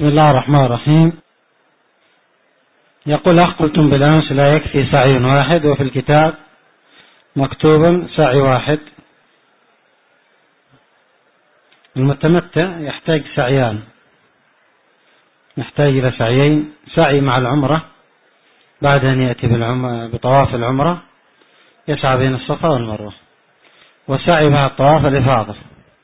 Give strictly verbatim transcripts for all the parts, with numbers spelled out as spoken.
بسم الله الرحمن الرحيم. يقول أخ قلتم بالأمس لا يكفي سعي واحد، وفي الكتاب مكتوب سعي واحد. المتمتع يحتاج سعيان، يحتاج إلى سعيين: سعي مع العمرة بعد أن يأتي بطواف العمرة يسعى بين الصفا والمروة، وسعي مع الطواف الإفاضة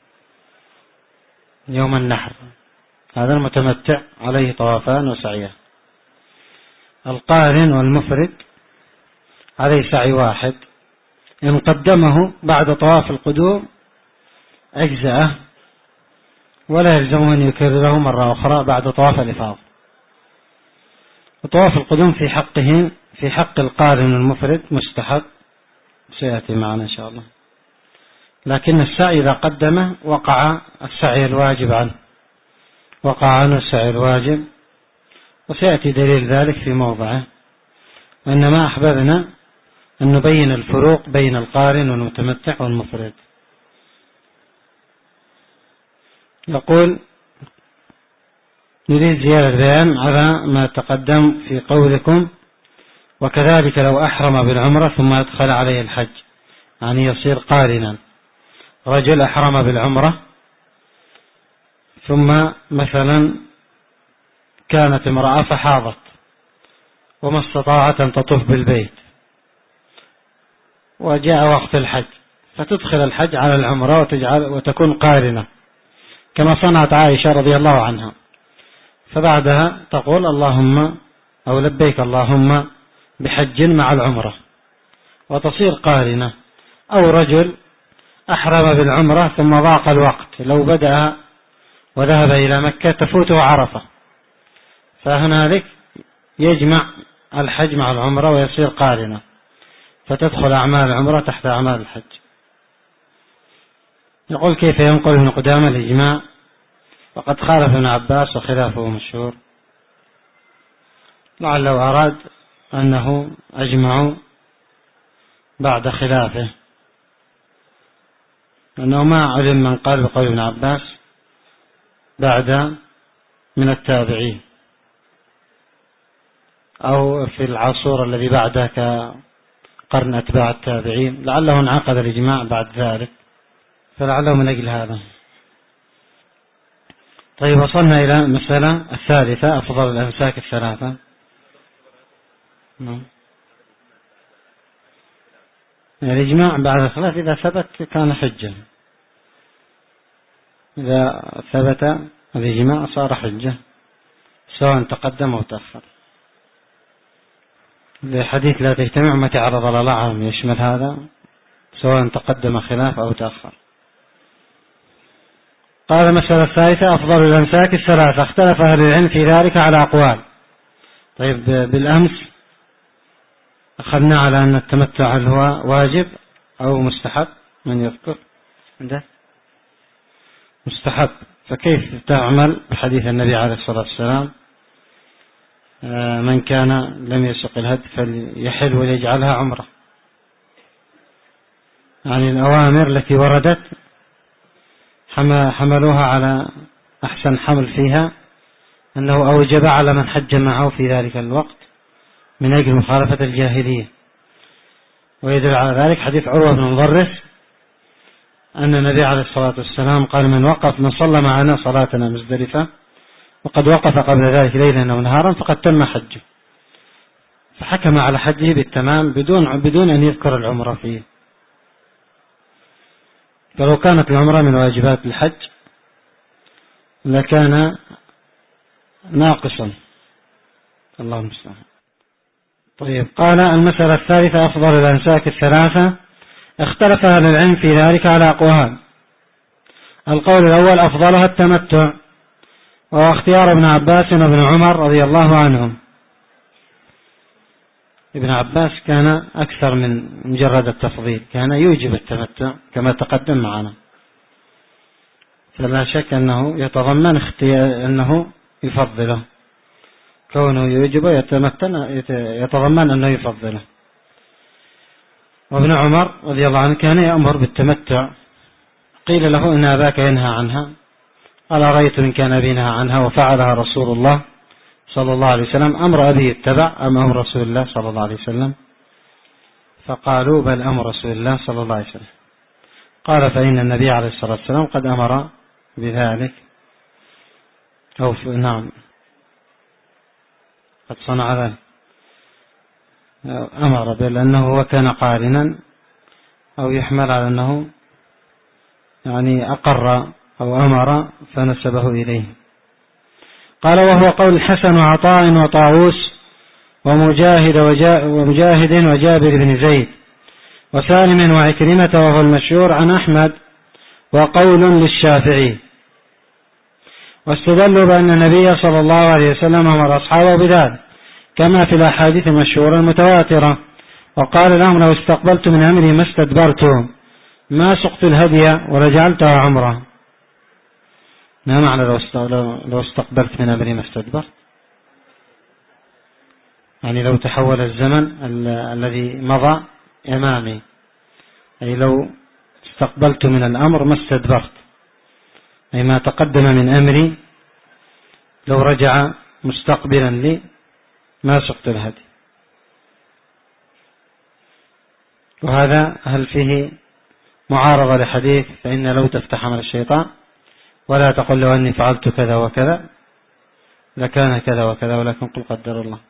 يوم النحر. هذا المتمتع عليه طوافان وسعيان. القارن والمفرد عليه سعي واحد، إن قدمه بعد طواف القدوم أجزأه، ولا يلزمه أن يكرره مرة أخرى بعد طواف الإفاضة. وطواف القدوم في حقه في حق القارن والمفرد مستحب، سيأتي معنا إن شاء الله، لكن السعي إذا قدمه وقع السعي الواجب عنه، وقع عنه السعي الواجب، وسيأتي دليل ذلك في موضعه. وإنما أحببنا أن نبين الفروق بين القارن والمتمتع والمفرد. يقول: نريد زيادة بيان على ما تقدم في قولكم: وكذلك لو أحرم بالعمرة ثم أدخل عليه الحج، يعني يصير قارنا. رجل أحرم بالعمرة ثم مثلا كانت امرأة فحاضت وما استطاعت أن تطوف بالبيت، وجاء وقت الحج، فتدخل الحج على العمرة وتجعل وتكون قارنة كما صنعت عائشة رضي الله عنها، فبعدها تقول اللهم أو لبيك اللهم بحج مع العمرة وتصير قارنة. أو رجل أحرم بالعمرة ثم ضاق الوقت، لو بدأ وذهب إلى مكة تفوته عرفة، فهنالك يجمع الحج مع العمرة ويصير قارنة، فتدخل أعمال العمرة تحت أعمال الحج. يقول: كيف ينقل ابن قدامة الإجماع وقد خالف ابن عباس وخلافه مشهور؟ لعله أراد أنه أجمعوا بعد خلافه، أنه ما علم من قال بقول ابن عباس بعد من التابعين أو في العصور الذي بعده كقرن أتباع التابعين، لعله انعقد الإجماع بعد ذلك، فلعله من أجل هذا. طيب، وصلنا إلى المسألة الثالثة: أفضل الأمساك الثلاثة. الإجماع بعد الخلاف إذا ثبت كان حجة، إذا ثبت الإجماع صار حجة سواء تقدم أو تأخر. الحديث لا تجتمع أمتي على ضلالهم يشمل هذا سواء تقدم خلاف أو تأخر. قال: المسألة الثالثة: أفضل الأمساك الثلاثة. اختلف أهل العلم في ذلك على أقوال. طيب، بالأمس أخذنا على أن التمتع هل هو واجب أو مستحب؟ من يذكر عنده؟ مستحب. فكيف تعمل بحديث النبي عليه الصلاة والسلام: من كان لم يسق الهد فليحل وليجعلها عمرة؟ يعني الأوامر التي وردت حملوها على أحسن حمل فيها أنه أوجب على من حج معه في ذلك الوقت من أجل مخالفة الجاهلية. ويدل على ذلك حديث عروة بن مضرس أن النبي عليه الصلاة والسلام قال: من وقف من صلى معنا صلاتنا مزدلفة وقد وقف قبل ذلك ليلا أو نهارا فقد تم حجه. فحكم على حجه بالتمام بدون بدون أن يذكر العمرة فيه. فلو كانت العمرة من واجبات الحج لكان ناقصا. الله المستعان. طيب، قال: المسألة الثالثة: أفضل الأمساك الثلاثة. اختلف أهل العلم في ذلك على أقوال. القول الأول: أفضلها التمتع، وهو اختيار ابن عباس وابن عمر رضي الله عنهم. ابن عباس كان أكثر من مجرد التفضيل، كان يوجب التمتع كما تقدم معنا، فلا شك أنه يتضمن اختيار أنه يفضله، كونه يوجب يتضمن أنه يفضله. وابن عمر رضي الله عنه كان يأمر بالتمتع، قيل له إن أباك ينهى عنها، قال رأيت إن كان أبي نهى عنها وفعلها رسول الله صلى الله عليه وسلم أمر أبي اتبع أم أمر رسول الله صلى الله عليه وسلم؟ فقالوا بل أمر رسول الله صلى الله عليه وسلم. قال فإن النبي عليه الصلاة والسلام قد أمر بذلك، أو نعم قد صنع ذلك، أمر بأنه هو كان قارنا، أو يحمل على أنه يعني أقر أو أمر فنسبه إليه. قال وهو قول الحسن وعطاء وطاووس ومجاهد ومجاهد وجابر بن زيد وسالم وعكرمة، وهو المشهور عن أحمد وقول للشافعي. واستدلوا بأن النبي صلى الله عليه وسلم أمر أصحابه بذلك كما في الأحاديث المشهورة المتواترة، وقال لهم لو استقبلت من أمري ما استدبرت ما سقت الهدي ولجعلتها عمرة. ما معنى لو استقبلت من أمري ما استدبرت؟ يعني لو تحول الزمن الذي مضى أمامي، أي لو استقبلت من الأمر ما استدبرت، أي ما تقدم من أمري لو رجع مستقبلا لي ما سقت الهدي. وهذا هل فيه معارضة لحديث فإن لو تفتح عمل الشيطان ولا تقل لو أني فعلت كذا وكذا لكان كذا وكذا ولكن قل قدر الله؟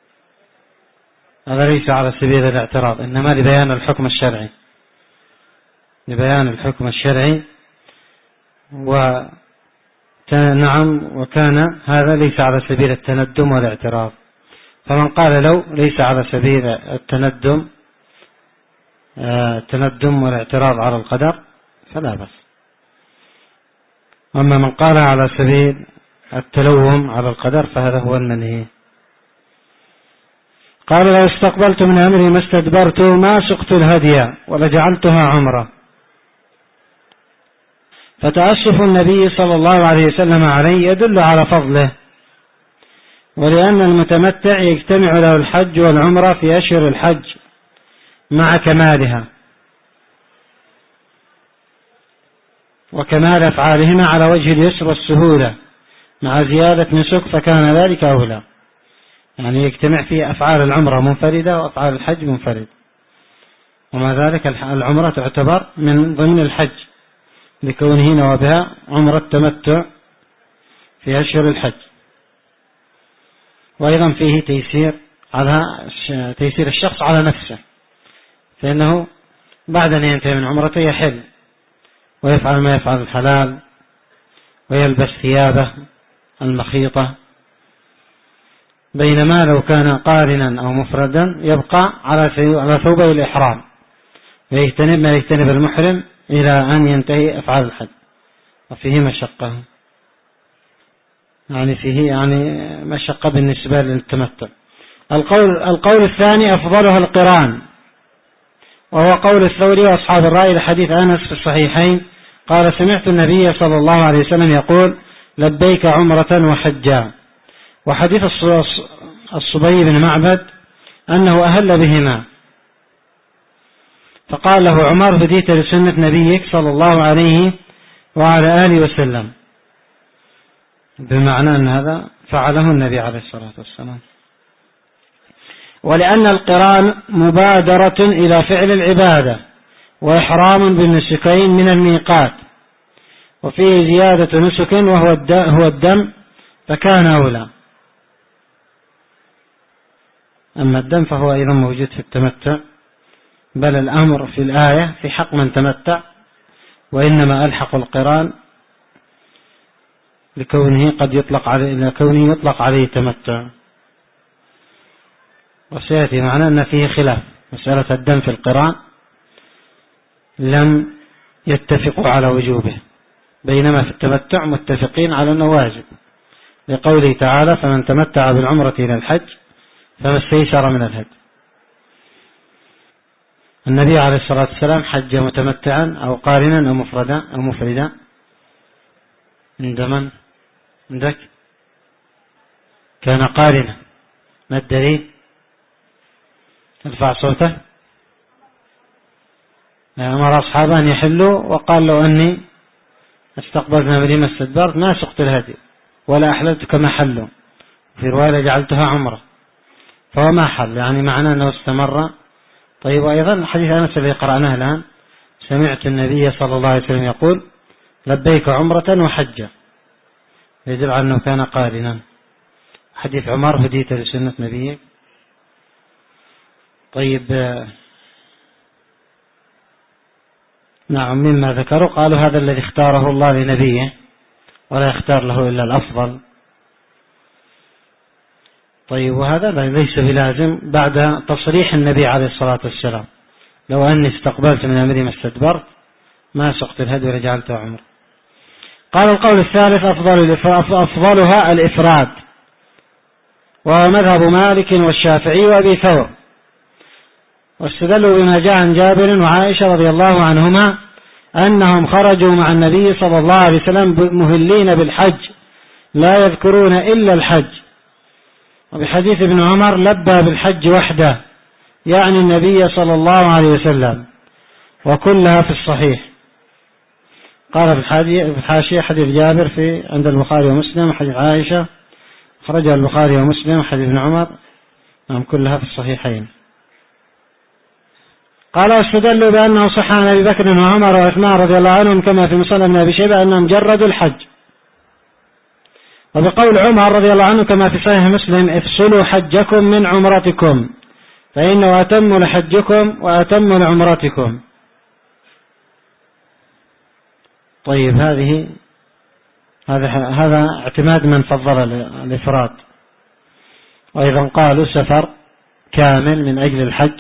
هذا ليس على سبيل الاعتراض، إنما لبيان الحكم الشرعي، لبيان الحكم الشرعي. ونعم وكان هذا ليس على سبيل التندم والاعتراض، فمن قال لو ليس على سبيل التندم التندم والاعتراض على القدر فلا بأس. أما من قال على سبيل التلوم على القدر فهذا هو المنهي. قال لو استقبلت من أمري ما استدبرت ما سقت الهدي ولجعلتها عمرة. فتأسف النبي صلى الله عليه وسلم عليه يدل على فضله، ولأن المتمتع يجتمع له الحج والعمرة في أشهر الحج مع كمالها وكمال أفعالهما على وجه اليسر والسهولة مع زيادة نسك، فكان ذلك أولى. يعني يجتمع فيه أفعال العمرة منفردة وأفعال الحج منفردة، ومع ذلك العمرة تعتبر من ضمن الحج لكونه نوى بها عمرة التمتع في أشهر الحج. وأيضا فيه تيسير على تيسير الشخص على نفسه، فإنه بعد أن ينتهي من عمرته يحل ويفعل ما يفعل الحلال ويلبس ثيابه المخيطة، بينما لو كان قارنا أو مفردا يبقى على ثوبه الإحرام ويجتنب ما يجتنب المحرم إلى أن ينتهي أفعال الحج، وفيه مشقة، يعني فيه يعني مشقة بالنسبة للتمتع. القول, القول الثاني أفضلها القران، وهو قول الثوري وأصحاب الرأي لحديث أنس في الصحيحين قال سمعت النبي صلى الله عليه وسلم يقول لبيك عمرة وحجا. وحديث الصبي بن معبد أنه أهل بهما، فقال له عمر هديت لسنة نبيك صلى الله عليه وعلى آله وسلم، بمعنى أن هذا فعله النبي عليه الصلاة والسلام. ولأن القران مبادرة إلى فعل العبادة وإحرام بالنسكين من الميقات، وفيه زيادة نسك وهو الدم فكان أولى. أما الدم فهو أيضا موجود في التمتع، بل الأمر في الآية في حق من تمتع، وإنما ألحق القران لكونه قد يطلق عليه لكونه يطلق عليه تمتع. وسيأتي معنا أن فيه خلاف، مسألة الدم في القران لم يتفقوا على وجوبه، بينما في التمتع متفقين على أنه واجب، لقوله تعالى فمن تمتع بالعمرة إلى الحج فما استيسر من الهدي. النبي عليه الصلاة والسلام حج متمتعا أو قارنا أو مفردا أو مفردا عند من؟ عندك؟ كان قارنا. ما الدليل؟ ارفع صوته. أمر أصحابه أن يحلوا وقال له أني استقبلت مدينة استدبرت ما سقت الهدي ولا أحللت كما حلوا، في رواية جعلتها عمرة، فهو ما حل، يعني معناه أنه استمر. طيب، وأيضا حديث أنس الذي قرأناه الآن، سمعت النبي صلى الله عليه وسلم يقول لبيك عمرة وحجة، يدل على أنه كان قارنا. حديث عمر هديت لسنة نبيه. طيب، نعم، مما ذكروا قالوا هذا الذي اختاره الله لنبيه ولا يختار له إلا الأفضل. طيب، وهذا ليس بلازم بعد تصريح النبي عليه الصلاة والسلام، لو أني استقبلت من أمري ما استدبرت ما سقت الهدي ورجعلته عمر. قال القول الثالث أفضل أفضلها الإفراد، وهو مذهب مالك والشافعي وأبي ثور، واستدلوا بما جاء عن جابر وعائشة رضي الله عنهما أنهم خرجوا مع النبي صلى الله عليه وسلم مهلين بالحج لا يذكرون إلا الحج، وبحديث ابن عمر لبى بالحج وحده، يعني النبي صلى الله عليه وسلم، وكلها في الصحيح. قال في الحاشية حديث جابر في عند البخاري ومسلم، وحديث عائشة خرجها البخاري ومسلم، وحديث ابن عمر نعم كلها في الصحيحين. قال واستدلوا بأنه صح عن أبي بكر وعمر وعثمان رضي الله عنهم كما في مسند بن أبي شيبة أنهم جردوا الحج، وبقول عمر رضي الله عنه كما في صحيح مسلم افصلوا حجكم من عمرتكم فإنه أتم لحجكم وأتم لعمرتكم. طيب، هذه هذا هذا اعتماد من فضل الإفراد. وأيضا قالوا سفر كامل من أجل الحج،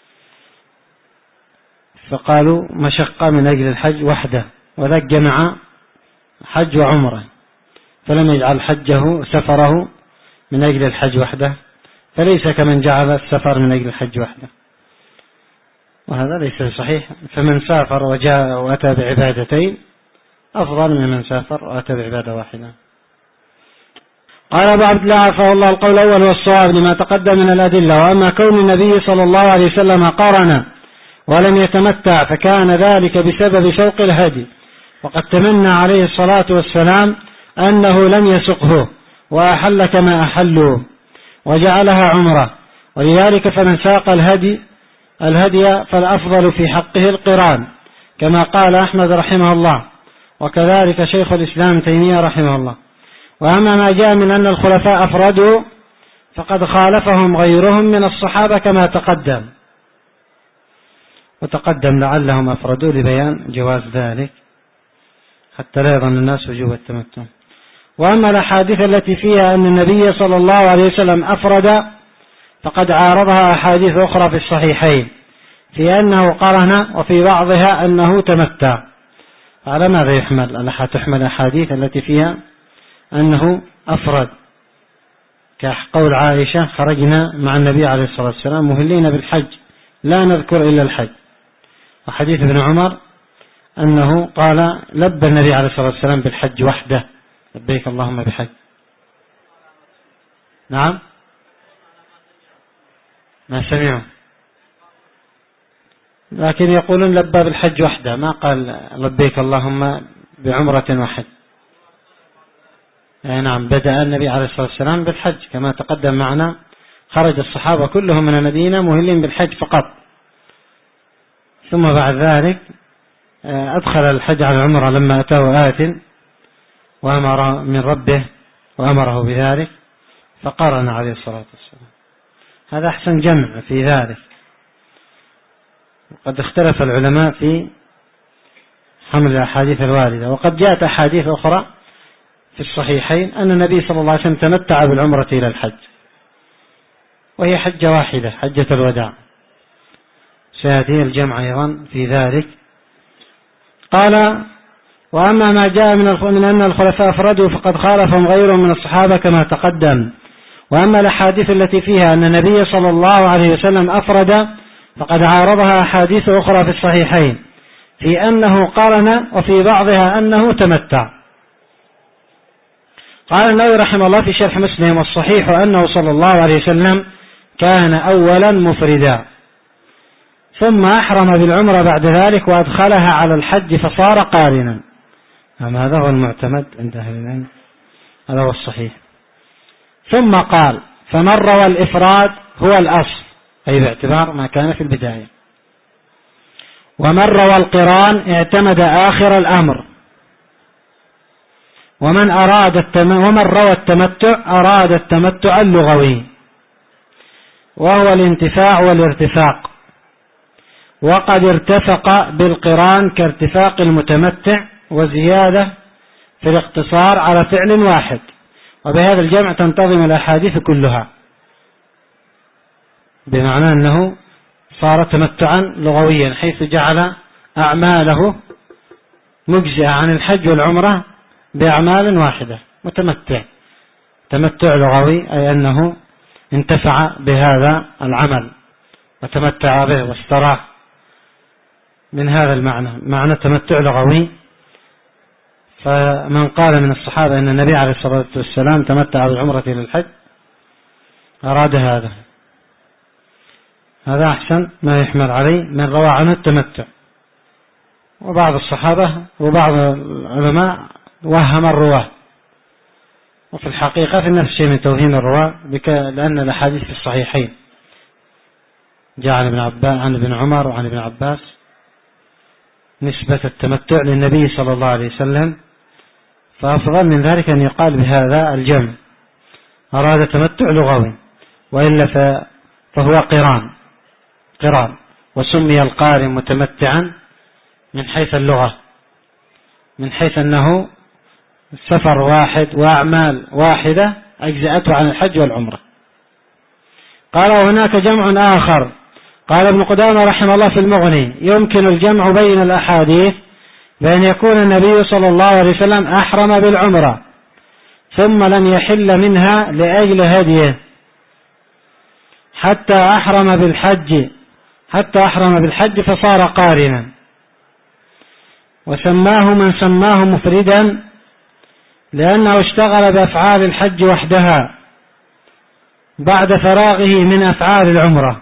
فقالوا مشقة من أجل الحج وحده، وذاك جمع حج وعمره، فلم يجعل حجه سفره من أجل الحج وحده، فليس كمن جعل السفر من أجل الحج وحده، وهذا ليس صحيح. فمن سافر وجاء وأتى بعبادتين أفضل من من سافر وأتى بعبادة واحدة. قال أبو عبد الله عفاه الله القول الأول والصواب لما تقدم من الأدلة. وأما كون النبي صلى الله عليه وسلم قارن ولم يتمتع فكان ذلك بسبب شوق الهدي، وقد تمنى عليه الصلاة والسلام أنه لم يسقه وأحل كما أحلوا وجعلها عمرة، ولذلك فمن ساق الهدي الهدي فالأفضل في حقه القران كما قال أحمد رحمه الله، وكذلك شيخ الإسلام تيمية رحمه الله. وأما ما جاء من أن الخلفاء أفردوا فقد خالفهم غيرهم من الصحابة كما تقدم، وتقدم لعلهم أفردوا لبيان جواز ذلك حتى لا يظن الناس وجوب التمتع. وأما الأحاديث التي فيها أن النبي صلى الله عليه وسلم أفرد فقد عارضها أحاديث أخرى في الصحيحين في أنه قرن، وفي بعضها أنه تمتع. على ماذا يحمل تحمل أحاديث التي فيها أنه أفرد، كقول عائشة خرجنا مع النبي عليه الصلاة والسلام مهلين بالحج لا نذكر إلا الحج، وحديث ابن عمر أنه قال لبى النبي عليه الصلاة والسلام بالحج وحده لبيك اللهم بحج. نعم، ما سمعوا، لكن يقولون لبى بالحج وحده، ما قال لبيك اللهم بعمرة وحج. يعني نعم، بدأ النبي عليه الصلاة والسلام بالحج كما تقدم معنا، خرج الصحابة كلهم من المدينة مهلين بالحج فقط، ثم بعد ذلك أدخل الحج على العمرة لما أتاه آت وأمر من ربه وأمره بذلك فقارن عليه الصلاة والسلام. هذا أحسن جمع في ذلك. قد اختلف العلماء في حمل الأحاديث الواردة، وقد جاءت أحاديث أخرى في الصحيحين أن النبي صلى الله عليه وسلم تمتع بالعمرة إلى الحج، وهي حجة واحدة حجة الوداع، سيأتي الجمع أيضا في ذلك. قال وأما ما جاء من أن الخلفاء أفردوا فقد خالفهم غيرهم من الصحابة كما تقدم. وأما الأحاديث التي فيها أن النبي صلى الله عليه وسلم أفرد فقد عارضها أحاديث أخرى في الصحيحين في أنه قرن، وفي بعضها أنه تمتع. قال النووي رحمه الله في شرح مسلم والصحيح أنه صلى الله عليه وسلم كان أولا مفردا ثم أحرم بالعمرة بعد ذلك وأدخلها على الحج فصار قارنا، أما هذا هو المعتمد عند أهل العلم، هذا هو الصحيح. ثم قال فمن روى الإفراد هو الأصل، أي باعتبار ما كان في البداية، ومن روى القران اعتمد آخر الأمر، ومن أراد التم... ومن روى التمتع أراد التمتع اللغوي وهو الانتفاع والارتفاق، وقد ارتفق بالقران كارتفاق المتمتع وزيادة في الاقتصار على فعل واحد، وبهذا الجمع تنتظم الأحاديث كلها، بمعنى أنه صار تمتعا لغويا حيث جعل أعماله مجزئة عن الحج والعمرة بأعمال واحدة، متمتع، تمتع لغوي أي أنه انتفع بهذا العمل وتمتع به واستراح، من هذا المعنى معنى تمتع لغوي. فمن قال من الصحابة أن النبي عليه الصلاة والسلام تمتع بالعمرة إلى الحج أراد هذا، هذا أحسن ما يحمل عليه من روى عنه التمتع. وبعض الصحابة وبعض العلماء وهم الرواه، وفي الحقيقة في نفس الشيء من توهيم الرواه، لأن الأحاديث في الصحيحين جاء عن ابن عباس عن ابن عمر وعن ابن عباس نسبة التمتع للنبي صلى الله عليه وسلم، فأفضل من ذلك أن يقال بهذا الجمع أراد تمتع لغوي، وإلا فهو قران قران وسمي القارن متمتعا من حيث اللغة، من حيث أنه سفر واحد وأعمال واحدة أجزأته عن الحج والعمرة. قال وهناك جمع آخر، قال ابن قدامة رحمه الله في المغني يمكن الجمع بين الأحاديث بأن يكون النبي صلى الله عليه وسلم أحرم بالعمرة ثم لم يحل منها لأجل هديه حتى أحرم بالحج حتى أحرم بالحج فصار قارنا، وسماه من سماه مفردا لأنه اشتغل بأفعال الحج وحدها بعد فراغه من أفعال العمرة.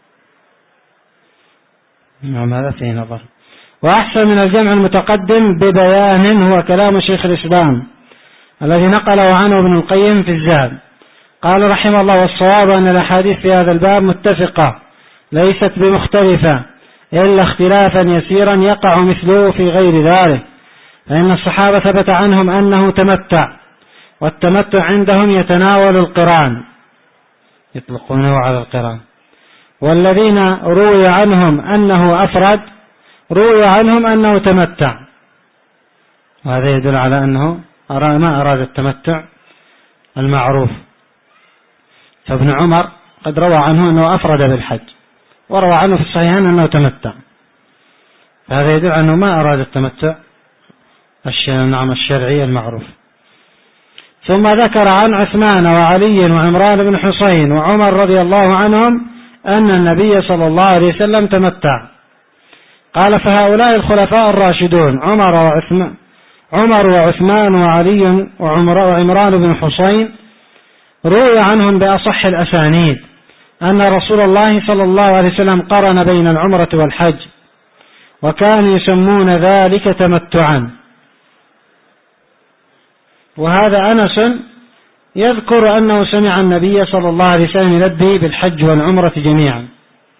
نعم هذا فيه نظر. وأحسن من الجمع المتقدم ببيان هو كلام شيخ الإسلام الذي نقله عنه ابن القيم في الزاد، قال رحمه الله والصواب أن الأحاديث في هذا الباب متفقة ليست بمختلفة إلا اختلافا يسيرا يقع مثله في غير ذلك، فإن الصحابة ثبت عنهم أنه تمتع، والتمتع عندهم يتناول القران، يطلقونه على القران، والذين روي عنهم أنه أفرد روي عنهم أنه تمتع، وهذا يدل على أنه ما أراد التمتع المعروف. فابن عمر قد روى عنه أنه أفرد بالحج، وروى عنه في الصحيحين أنه تمتع، فهذا يدل أنه ما أراد التمتع نعم الشرعي المعروف. ثم ذكر عن عثمان وعلي وعمران بن حسين وعمر رضي الله عنهم أن النبي صلى الله عليه وسلم تمتع. قال فهؤلاء الخلفاء الراشدون عمر وعثمان عمر وعثمان وعلي وعمران بن حسين روي عنهم بأصح الأسانيد أن رسول الله صلى الله عليه وسلم قرن بين العمرة والحج، وكانوا يسمون ذلك تمتعا. وهذا أنس يذكر أنه سمع النبي صلى الله عليه وسلم يلبي بالحج والعمرة جميعا.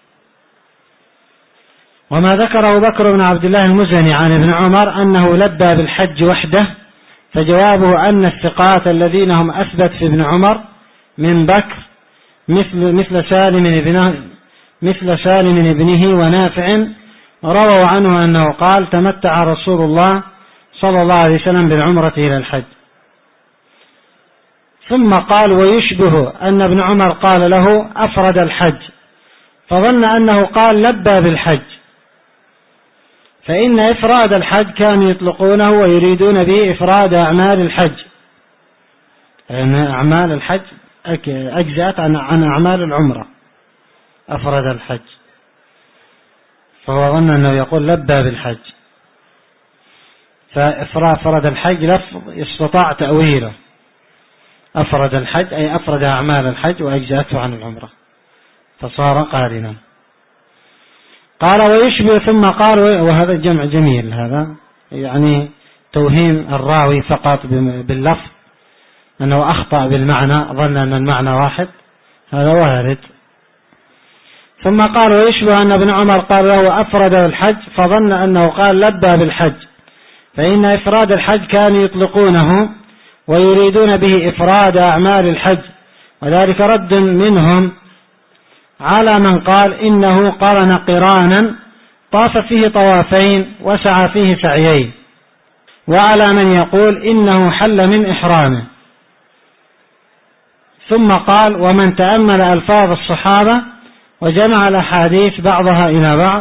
وما ذكره بكر بن عبد الله المزني عن ابن عمر أنه لبى بالحج وحده، فجوابه أن الثقات الذين هم أثبت في ابن عمر من بكر مثل مثل سالم ابنه مثل سالم ابنه ونافع رووا عنه أنه قال تمتع رسول الله صلى الله عليه وسلم بالعمرة إلى الحج. ثم قال ويشبه أن ابن عمر قال له أفرد الحج، فظن أنه قال لبى بالحج، فإن إفراد الحج كانوا يطلقونه ويريدون به إفراد أعمال الحج، لأن يعني أعمال الحج أجزأت عن أعمال العمرة، أفرد الحج، فهو ظن أنه يقول لبى بالحج، فإفراد الحج لفظ استطاع تأويله، أفرد الحج أي أفرد أعمال الحج وأجزأته عن العمرة فصار قارنا. قال ويشبه ثم قال، وهذا الجمع جميل، هذا يعني توهيم الراوي فقط باللفظ أنه أخطأ بالمعنى، ظن أن المعنى واحد، هذا وارد. ثم قال ويشبه أن ابن عمر قال له أفرد الحج فظن أنه قال لبى بالحج، فإن إفراد الحج كانوا يطلقونه ويريدون به إفراد أعمال الحج، وذلك رد منهم على من قال إنه قرن قرانا طاف فيه طوافين وسعى فيه سعيين، وعلى من يقول إنه حل من إحرامه. ثم قال ومن تأمل ألفاظ الصحابة وجمع الأحاديث بعضها إلى بعض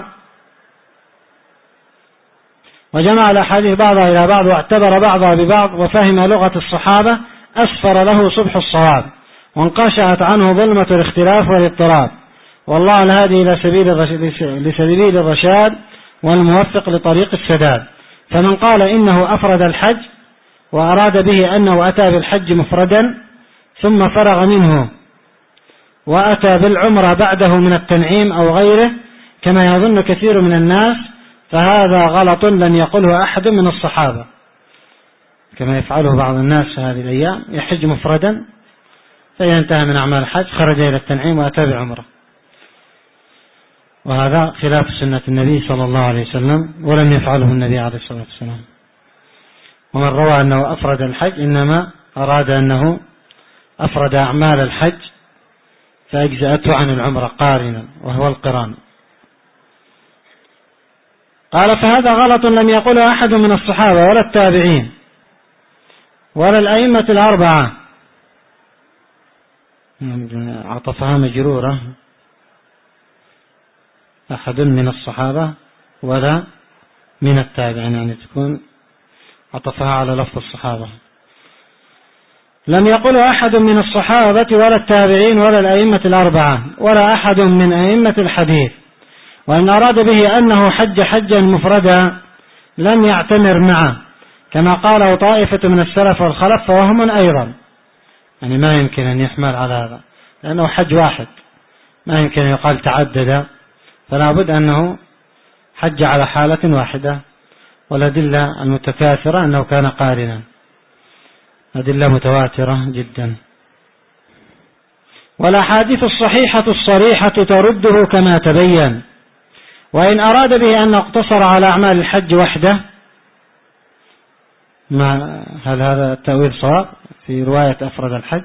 وجمع الأحاديث بعضها إلى بعض واعتبر بعضها ببعض وفهم لغة الصحابة أسفر له صبح الصواب وانقشعت عنه ظلمة الاختلاف والاضطراب، والله الهادي إلى سبيل الرشاد والموفق لطريق السداد. فمن قال إنه أفرد الحج وأراد به أنه أتى بالحج مفردا ثم فرغ منه وأتى بالعمرة بعده من التنعيم أو غيره كما يظن كثير من الناس، فهذا غلط لم يقله أحد من الصحابة، كما يفعله بعض الناس هذه الأيام، يحج مفردا فإذا انتهى من أعمال الحج خرج إلى التنعيم وأتى بعمرة، وهذا خلاف سنة النبي صلى الله عليه وسلم ولم يفعله النبي عليه الصلاة والسلام. ومن روى أنه أفرد الحج إنما أراد أنه أفرد أعمال الحج فأجزأته عن العمرة قارنا وهو القران. قال فهذا غلط لم يقله أحد من الصحابة ولا التابعين ولا الأئمة الأربعة، عطفها مجرورة، أحد من الصحابة ولا من التابعين، يعني تكون عطفها على لفظ الصحابة. لم يقل أحد من الصحابة ولا التابعين ولا الأئمة الأربعة ولا أحد من أئمة الحديث، وإن أراد به أنه حج حجا مفردا لم يعتمر معه كما قاله طائفة من السلف والخلف فوهم أيضا، يعني ما يمكن أن يحمل على هذا لأنه حج واحد، ما يمكن أن يقال تعدد، فلا بد أنه حج على حالة واحدة، والأدلة المتكاثرة أنه كان قارنا، أدلة متواترة جدا. والأحاديث الصحيحة الصريحة ترده كما تبين. وإن أراد به أن اقتصر على أعمال الحج وحده، ما هل هذا التأويل صواب في رواية أفرد الحج؟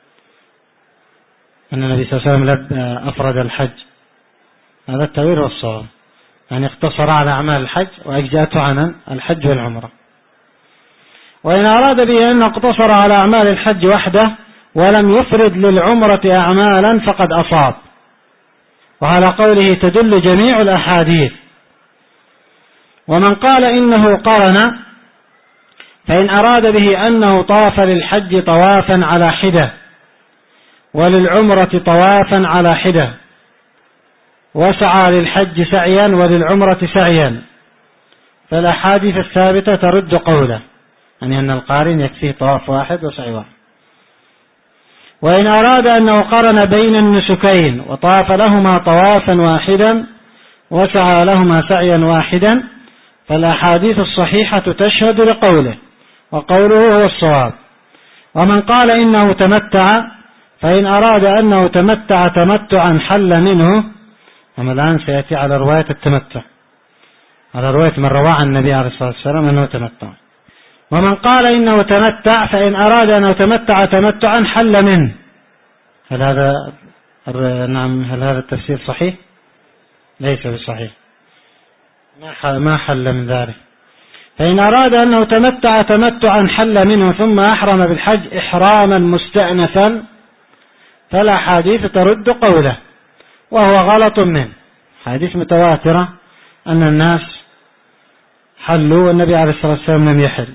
أن النبي صلى الله عليه وسلم أفرد الحج، هذا التأويل هو الصواب، يعني اقتصر على أعمال الحج وأجزأته عن الحج والعمرة. وإن أراد به أن اقتصر على أعمال الحج وحده ولم يفرد للعمرة أعمالا فقد أصاب، وعلى قوله تدل جميع الأحاديث. ومن قال إنه قرن فإن أراد به أنه طاف للحج طوافا على حدة وللعمرة طوافا على حدة وسعى للحج سعيا وللعمرة سعيا، فالأحاديث الثابتة ترد قوله، يعني أن القارن يكفيه طواف واحد وسعي واحد. وإن أراد أنه قرن بين النسكين وطاف لهما طوافا واحدا وسعى لهما سعيا واحدا، فالأحاديث الصحيحة تشهد لقوله، وقوله هو الصواب. ومن قال إنه تمتع فإن أراد أنه تمتع تمتعا حل منه، أما الآن سيأتي على رواية التمتع، على رواية من روى عن النبي عليه الصلاة والسلام أنه تمتع. ومن قال إنه تمتع فإن أراد أنه تمتع تمتعا حل منه، هل هذا نعم هل هذا التفسير صحيح؟ ليس بصحيح، ما حل من ذلك. فإن أراد أنه تمتع تمتعا حل منه ثم أحرم بالحج إحراما مستأنفا، فالأحاديث ترد قوله، وهو غلط منه. حديث متواترة أن الناس حلوا والنبي عليه الصلاة والسلام لم يحل،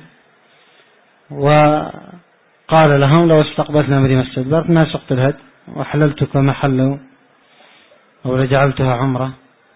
وقال لهم لو استقبلتنا مدينة استدبرت ما سقت الهد وحللت كما حلوا أو لجعلتها عمرة،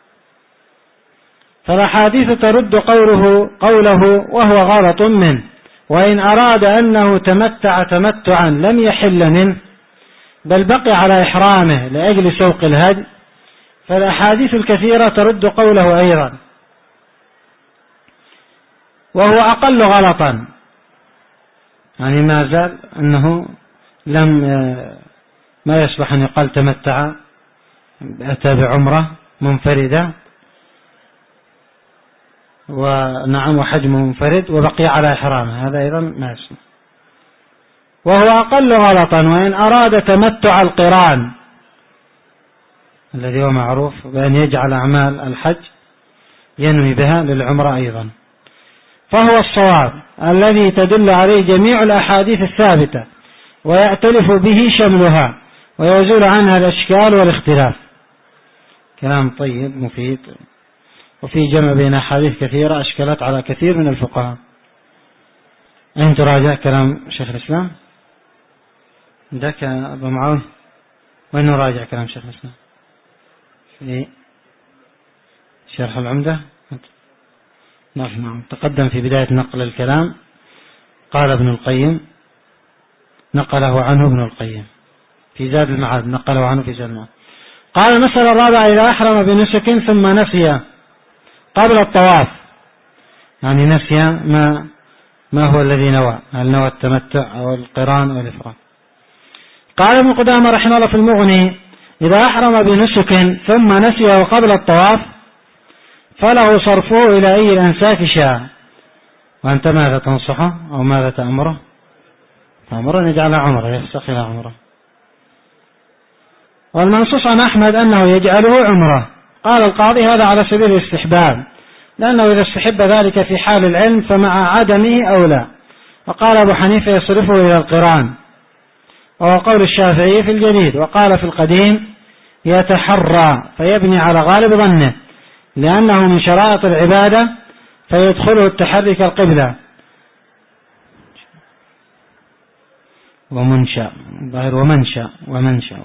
فالأحاديث ترد قوله, قوله وهو غلط منه. وإن أراد أنه تمتع تمتعا لم يحل منه بل بقي على إحرامه لأجل سوق الهدي، فالأحاديث الكثيرة ترد قوله أيضا. وهو أقل غلطا، يعني ما زال أنه لم ما يصلح أن يقال تمتع، أتى بعمرة منفردة ونعم وحجم منفرد وبقي على إحرامه، هذا أيضا ما يصلح. وهو أقل غلطا. وإن أراد تمتع القران الذي هو معروف بأن يجعل أعمال الحج ينوي بها للعمرة أيضا، فهو الصواب الذي تدل عليه جميع الأحاديث الثابتة ويأتلف به شملها ويزول عنها الأشكال والاختلاف. كلام طيب مفيد، وفي جمع بين أحاديث كثيرة أشكلت على كثير من الفقهاء. أين تراجع كلام شيخ الإسلام؟ عندك أبو معاوية؟ وين نراجع كلام شيخ الإسلام؟ في شرح العمدة. نعم، تقدم في بداية نقل الكلام قال ابن القيم، نقله عنه ابن القيم في زاد المعاد، نقله عنه في زاد المعاد. قال المسألة الرابعة: إذا أحرم بنسك ثم نسي قبل الطواف، يعني نسي ما ما هو الذي نوى، هل نوى التمتع أو القران أو الإفراد. قال ابن قدامة رحمه الله في المغني: إذا أحرم بنسك ثم نسيه قبل الطواف فله صرفه إلى أي الأنساك شاء. وأنت ماذا تنصحه أو ماذا تأمره؟ تأمره أن يجعلها عمره، يفسخ إلى عمره. والمنصوص عن أحمد أنه يجعله عمره. قال القاضي: هذا على سبيل الاستحباب، لأنه إذا استحب ذلك في حال العلم فمع عدمه أولى. وقال أبو حنيفة: يصرفه إلى القران، وهو قول الشافعي في الجديد. وقال في القديم: يتحرى فيبني على غالب ظنه، لأنه من شرائط العبادة فيدخله التحري كالقبلة. ومنشأ ظاهر ومنشأ ومنشأ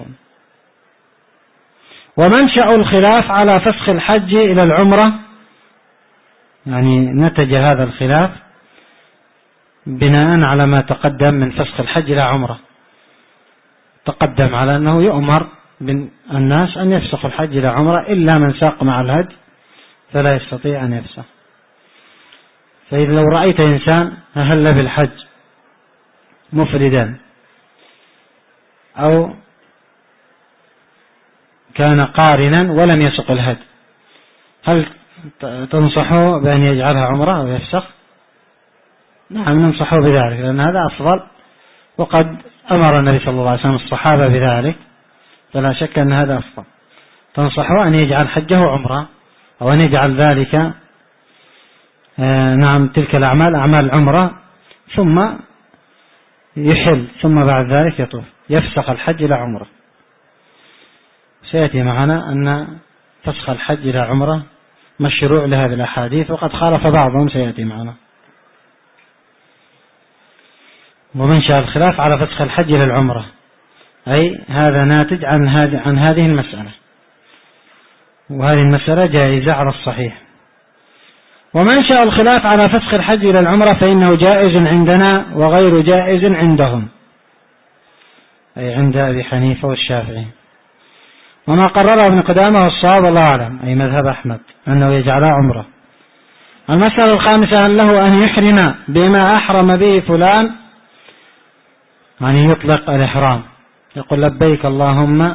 ومنشأ الخلاف على فسخ الحج إلى العمرة، يعني نتج هذا الخلاف بناء على ما تقدم من فسخ الحج إلى عمرة. تقدم على أنه يؤمر بالناس أن يفسخ الحج إلى عمرة إلا من ساق مع الهدي فلا يستطيع أن يفسخ. فإذا لو رأيت إنسان أهل بالحج مفردا أو كان قارنا ولم يسق الهدي، هل تنصحه بأن يجعلها عمرة أو يفسخ؟ نعم، ننصحه بذلك، لأن هذا أفضل، وقد أمر النبي صلى الله عليه وسلم الصحابة بذلك، فلا شك أن هذا أفضل. تنصحه أن يجعل حجه عمرة، أو أن يجعل ذلك آه نعم تلك الأعمال أعمال العمرة، ثم يحل، ثم بعد ذلك يطوف، يفسخ الحج إلى عمرة. سيأتي معنا أن فسخ الحج إلى عمرة مشروع لهذه الأحاديث، وقد خالف بعضهم، سيأتي معنا. ومنشأ الخلاف على فسخ الحج إلى العمرة، أي هذا ناتج عن هذه عن هذه المسألة، وهذه المسألة جائزة على الصحيح. ومنشأ الخلاف على فسخ الحج إلى العمرة فإنه جائز عندنا وغير جائز عندهم، أي عند أبي حنيفة والشافعي. وما قرره ابن قدامة والصواب الله أعلم، أي مذهب أحمد، أنه يجعلها عمرة. المسألة الخامسة: هل له أن يحرم بما أحرم به فلان، يعني يطلق الإحرام، يقول لبيك اللهم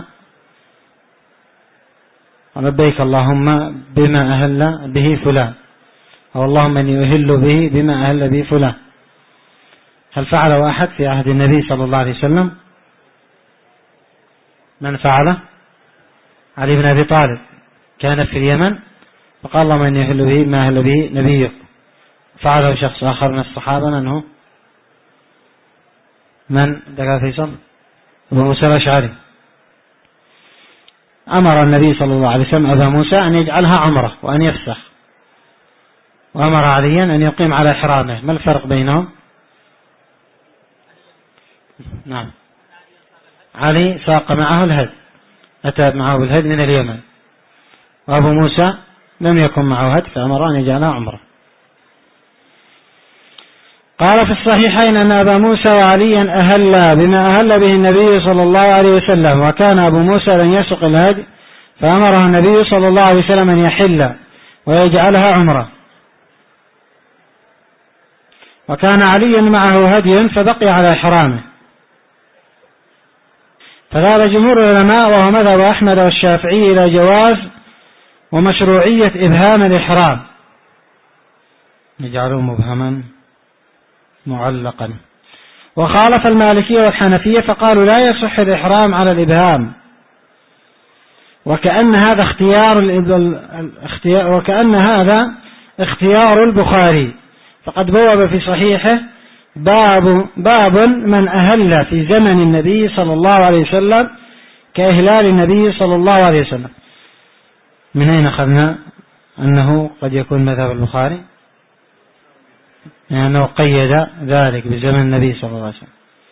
لبيك اللهم بما أهل به فلان، أو اللهم أني أهل به بما أهل به فلان. هل فعله أحد في عهد النبي صلى الله عليه وسلم؟ من فعله؟ علي بن أبي طالب، كان في اليمن فقال اللهم أني أهل به ما أهل به نبيك. فعله شخص آخر من الصحابة، من هو؟ من دقى فيصل؟ أبو موسى الأشعري. أمر النبي صلى الله عليه وسلم أبا موسى أن يجعلها عمرة وأن يفسخ، وأمر عليا أن يقيم على إحرامه. ما الفرق بينهم؟ نعم، علي ساق معه الهدي، أتى معه بالهدي من اليمن، وأبو موسى لم يكن معه هدي فأمر أن يجعلها عمرة. قال في الصحيحين أن أبا موسى وعليا أهلا بما أهل به النبي صلى الله عليه وسلم، وكان أبو موسى لن يسق الهدي فأمره النبي صلى الله عليه وسلم أن يحل ويجعلها عمرة. وكان علي معه هدي فبقي على إحرامه. فذهب جمهور العلماء وهو مذهب أحمد والشافعي إلى جواز ومشروعية إبهام الإحرام، يجعله مبهما معلقا. وخالف المالكية والحنفية فقالوا لا يصح الإحرام على الإبهام، وكأن هذا اختيار الاختيار وكأن هذا اختيار البخاري، فقد بوب في صحيحه باب باب من أهل في زمن النبي صلى الله عليه وسلم كإهلال النبي صلى الله عليه وسلم. من أين أخذنا أنه قد يكون مذهب البخاري؟ لأنه يعني قيد ذلك بزمن النبي صلى الله عليه وسلم،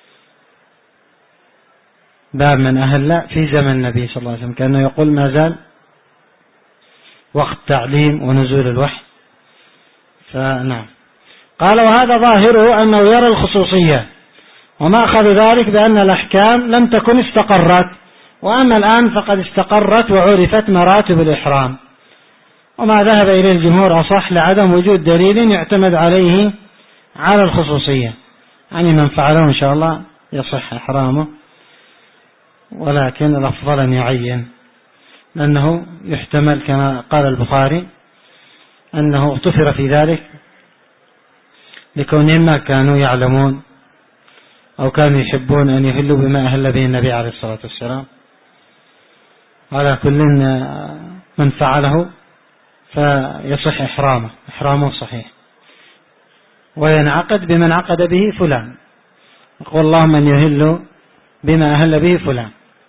باب من أهل في زمن النبي صلى الله عليه وسلم، كأنه يقول ما زال وقت تعليم ونزول الوحي. فنعم، قال وهذا ظاهره أنه يرى الخصوصية، وما أخذ ذلك بأن الأحكام لم تكن استقرت، وأما الآن فقد استقرت وعرفت مراتب الإحرام. وما ذهب إليه الجمهور أصح لعدم وجود دليل يعتمد عليه على الخصوصية، يعني من فعله إن شاء الله يصح إحرامه، ولكن الأفضل أن يعين، لأنه يحتمل كما قال البخاري أنه اغتفر في ذلك لكونهم ما كانوا يعلمون أو كانوا يحبون أن يهلوا بما أهل به النبي عليه الصلاة والسلام. على كل من فعله فيصح إحرامه، إحرامه صحيح، وينعقد بمن عقد به فلان، يقول اللهم من يهل بما أهل به فلان،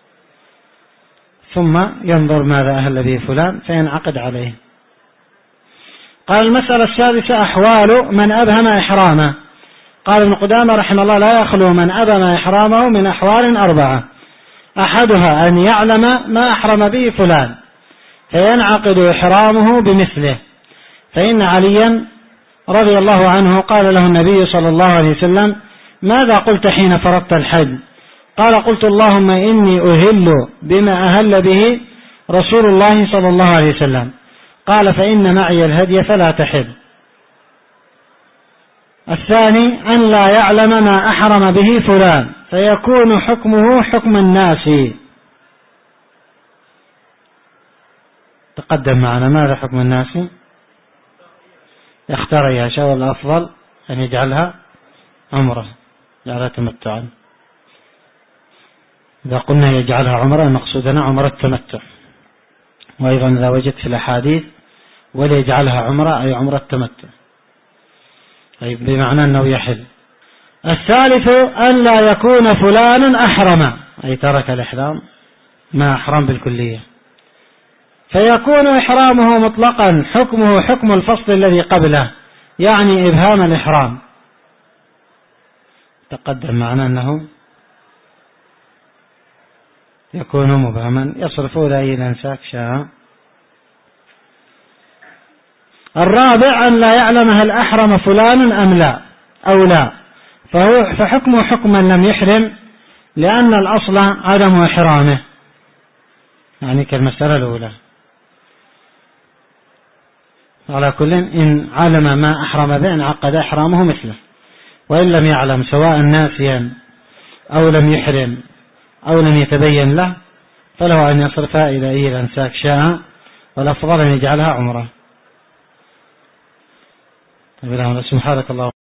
ثم ينظر ماذا أهل به فلان فينعقد عليه. قال المسألة السادسة أحوال من أبهم إحرامه. قال ابن قدامة رحمه الله لا يخلو من أبهم إحرامه من أحوال أربعة، أحدها أن يعلم ما أحرم به فلان فينعقد إحرامه بمثله، فإن عليا رضي الله عنه قال له النبي صلى الله عليه وسلم ماذا قلت حين فرضت الحج؟ قال قلت اللهم إني أهل بما أهل به رسول الله صلى الله عليه وسلم. قال فإن معي الهدي فلا تحل. الثاني أن لا يعلم ما أحرم به فلان فيكون حكمه حكم الناس. تقدم معنا ماذا حكم الناس؟ يختار يا شاء، والأفضل أن يجعلها عمره، يجعلها تمتعا. إذا قلنا يجعلها عمره مقصودنا عمرة التمتع، وأيضا إذا وجدت في الأحاديث وليجعلها عمره أي عمرة التمتع، أي بمعنى أنه يحل. الثالث أن لا يكون فلان أحرم، أي ترك الإحرام ما أحرم بالكلية، فيكون إحرامه مطلقا حكمه حكم الفصل الذي قبله، يعني إبهام الإحرام. تقدم معنا أنه يكون مبهما، يصرفه إلى أي الأنساك شاء. الرابع أن لا يعلم هل أحرم فلان أم لا أو لا، فهو فحكمه حكم من لم يحرم، لأن الأصل عدم إحرامه، يعني كالمسألة الأولى. على كل إن علم ما أحرم به انعقد إحرامه مثله، وإن لم يعلم سواء ناسيا أو لم يحرم أو لم يتبين له فله أن يصرفها إلى أي الأنساك شاء، والأفضل أن يجعلها عمره. سبحانك الله